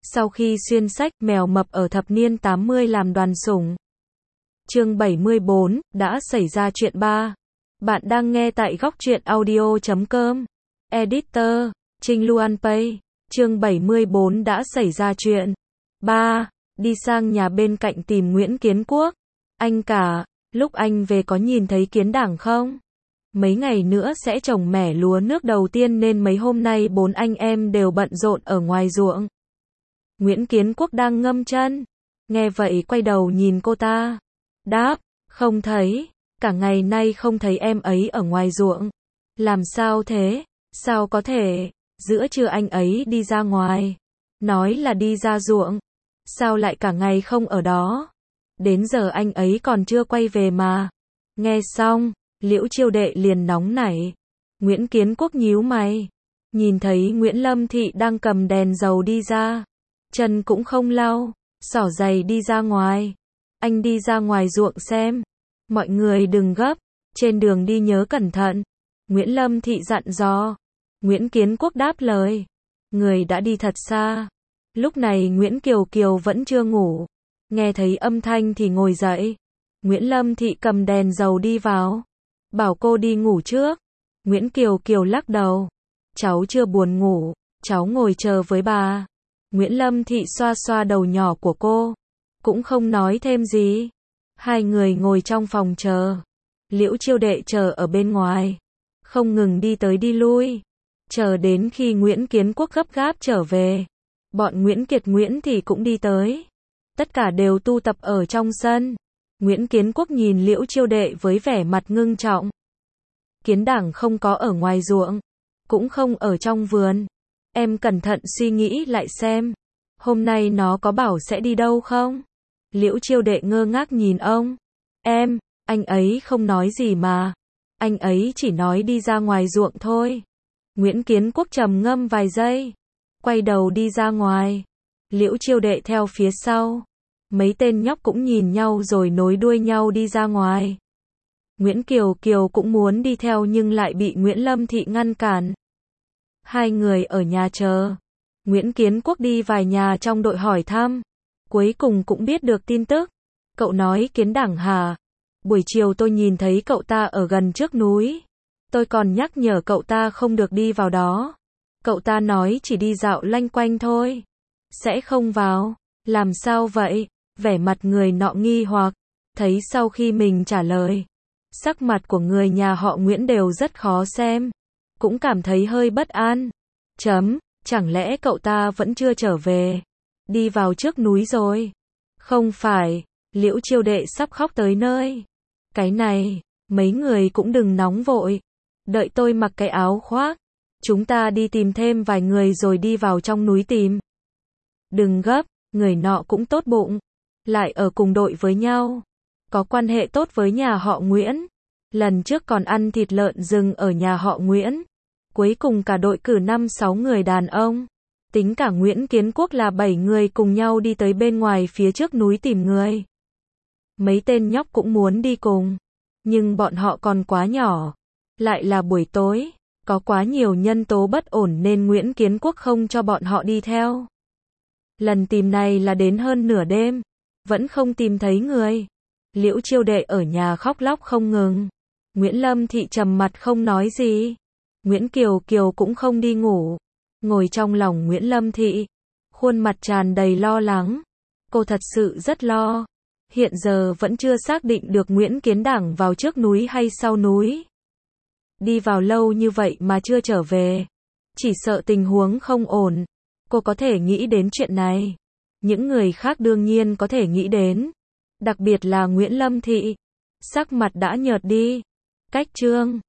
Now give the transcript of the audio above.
Sau khi xuyên sách, mèo mập ở thập niên 80 làm đoàn sủng. Chương 74, đã xảy ra chuyện 3. Bạn đang nghe tại góc truyện audio.com. Editor, Trinh Luan Pay. Chương 74 đã xảy ra chuyện 3. Đi sang nhà bên cạnh tìm Nguyễn Kiến Quốc. Anh cả, lúc anh về có nhìn thấy Kiến Đảng không? Mấy ngày nữa sẽ trồng mẻ lúa nước đầu tiên nên mấy hôm nay 4 anh em đều bận rộn ở ngoài ruộng. Nguyễn Kiến Quốc đang ngâm chân. Nghe vậy quay đầu nhìn cô ta. Đáp, không thấy. Cả ngày nay không thấy em ấy ở ngoài ruộng. Làm sao thế? Sao có thể? Giữa trưa anh ấy đi ra ngoài. Nói là đi ra ruộng. Sao lại cả ngày không ở đó? Đến giờ anh ấy còn chưa quay về mà. Nghe xong, Liễu Chiêu Đệ liền nóng nảy. Nguyễn Kiến Quốc nhíu mày. Nhìn thấy Nguyễn Lâm Thị đang cầm đèn dầu đi ra. Chân cũng không lau, xỏ giày đi ra ngoài. Anh đi ra ngoài ruộng xem. Mọi người đừng gấp, trên đường đi nhớ cẩn thận. Nguyễn Lâm Thị dặn dò. Nguyễn Kiến Quốc đáp lời. Người đã đi thật xa. Lúc này Nguyễn Kiều Kiều vẫn chưa ngủ. Nghe thấy âm thanh thì ngồi dậy. Nguyễn Lâm Thị cầm đèn dầu đi vào. Bảo cô đi ngủ trước. Nguyễn Kiều Kiều lắc đầu. Cháu chưa buồn ngủ, cháu ngồi chờ với bà. Nguyễn Lâm Thị xoa xoa đầu nhỏ của cô. Cũng không nói thêm gì. Hai người ngồi trong phòng chờ. Liễu Chiêu Đệ chờ ở bên ngoài. Không ngừng đi tới đi lui. Chờ đến khi Nguyễn Kiến Quốc gấp gáp trở về. Bọn Nguyễn Kiệt Nguyễn thì cũng đi tới. Tất cả đều tu tập ở trong sân. Nguyễn Kiến Quốc nhìn Liễu Chiêu Đệ với vẻ mặt ngưng trọng. Kiến Đảng không có ở ngoài ruộng. Cũng không ở trong vườn. Em cẩn thận suy nghĩ lại xem. Hôm nay nó có bảo sẽ đi đâu không? Liễu Chiêu Đệ ngơ ngác nhìn ông. Anh ấy không nói gì mà. Anh ấy chỉ nói đi ra ngoài ruộng thôi. Nguyễn Kiến Quốc trầm ngâm vài giây. Quay đầu đi ra ngoài. Liễu Chiêu Đệ theo phía sau. Mấy tên nhóc cũng nhìn nhau rồi nối đuôi nhau đi ra ngoài. Nguyễn Kiều Kiều cũng muốn đi theo nhưng lại bị Nguyễn Lâm Thị ngăn cản. Hai người ở nhà chờ. Nguyễn Kiến Quốc đi vài nhà trong đội hỏi thăm. Cuối cùng cũng biết được tin tức. Cậu nói Kiến Đảng hả? Buổi chiều tôi nhìn thấy cậu ta ở gần trước núi. Tôi còn nhắc nhở cậu ta không được đi vào đó. Cậu ta nói chỉ đi dạo lanh quanh thôi. Sẽ không vào. Làm sao vậy? Vẻ mặt người nọ nghi hoặc. Thấy sau khi mình trả lời. Sắc mặt của người nhà họ Nguyễn đều rất khó xem. Cũng cảm thấy hơi bất an. Chẳng lẽ cậu ta vẫn chưa trở về? Đi vào trước núi rồi? Không phải. Liễu Chiêu Đệ sắp khóc tới nơi. Cái này, mấy người cũng đừng nóng vội. Đợi tôi mặc cái áo khoác. Chúng ta đi tìm thêm vài người rồi đi vào trong núi tìm. Đừng gấp, người nọ cũng tốt bụng. Lại ở cùng đội với nhau. Có quan hệ tốt với nhà họ Nguyễn. Lần trước còn ăn thịt lợn rừng ở nhà họ Nguyễn. Cuối cùng cả đội cử 5-6 người đàn ông. Tính cả Nguyễn Kiến Quốc là 7 người cùng nhau đi tới bên ngoài phía trước núi tìm người. Mấy tên nhóc cũng muốn đi cùng. Nhưng bọn họ còn quá nhỏ. Lại là buổi tối. Có quá nhiều nhân tố bất ổn nên Nguyễn Kiến Quốc không cho bọn họ đi theo. Lần tìm này là đến hơn nửa đêm. Vẫn không tìm thấy người. Liễu Chiêu Đệ ở nhà khóc lóc không ngừng. Nguyễn Lâm Thị trầm mặt không nói gì. Nguyễn Kiều Kiều cũng không đi ngủ. Ngồi trong lòng Nguyễn Lâm Thị. Khuôn mặt tràn đầy lo lắng. Cô thật sự rất lo. Hiện giờ vẫn chưa xác định được Nguyễn Kiến Đảng vào trước núi hay sau núi. Đi vào lâu như vậy mà chưa trở về. Chỉ sợ tình huống không ổn. Cô có thể nghĩ đến chuyện này. Những người khác đương nhiên có thể nghĩ đến. Đặc biệt là Nguyễn Lâm Thị. Sắc mặt đã nhợt đi. Cách chương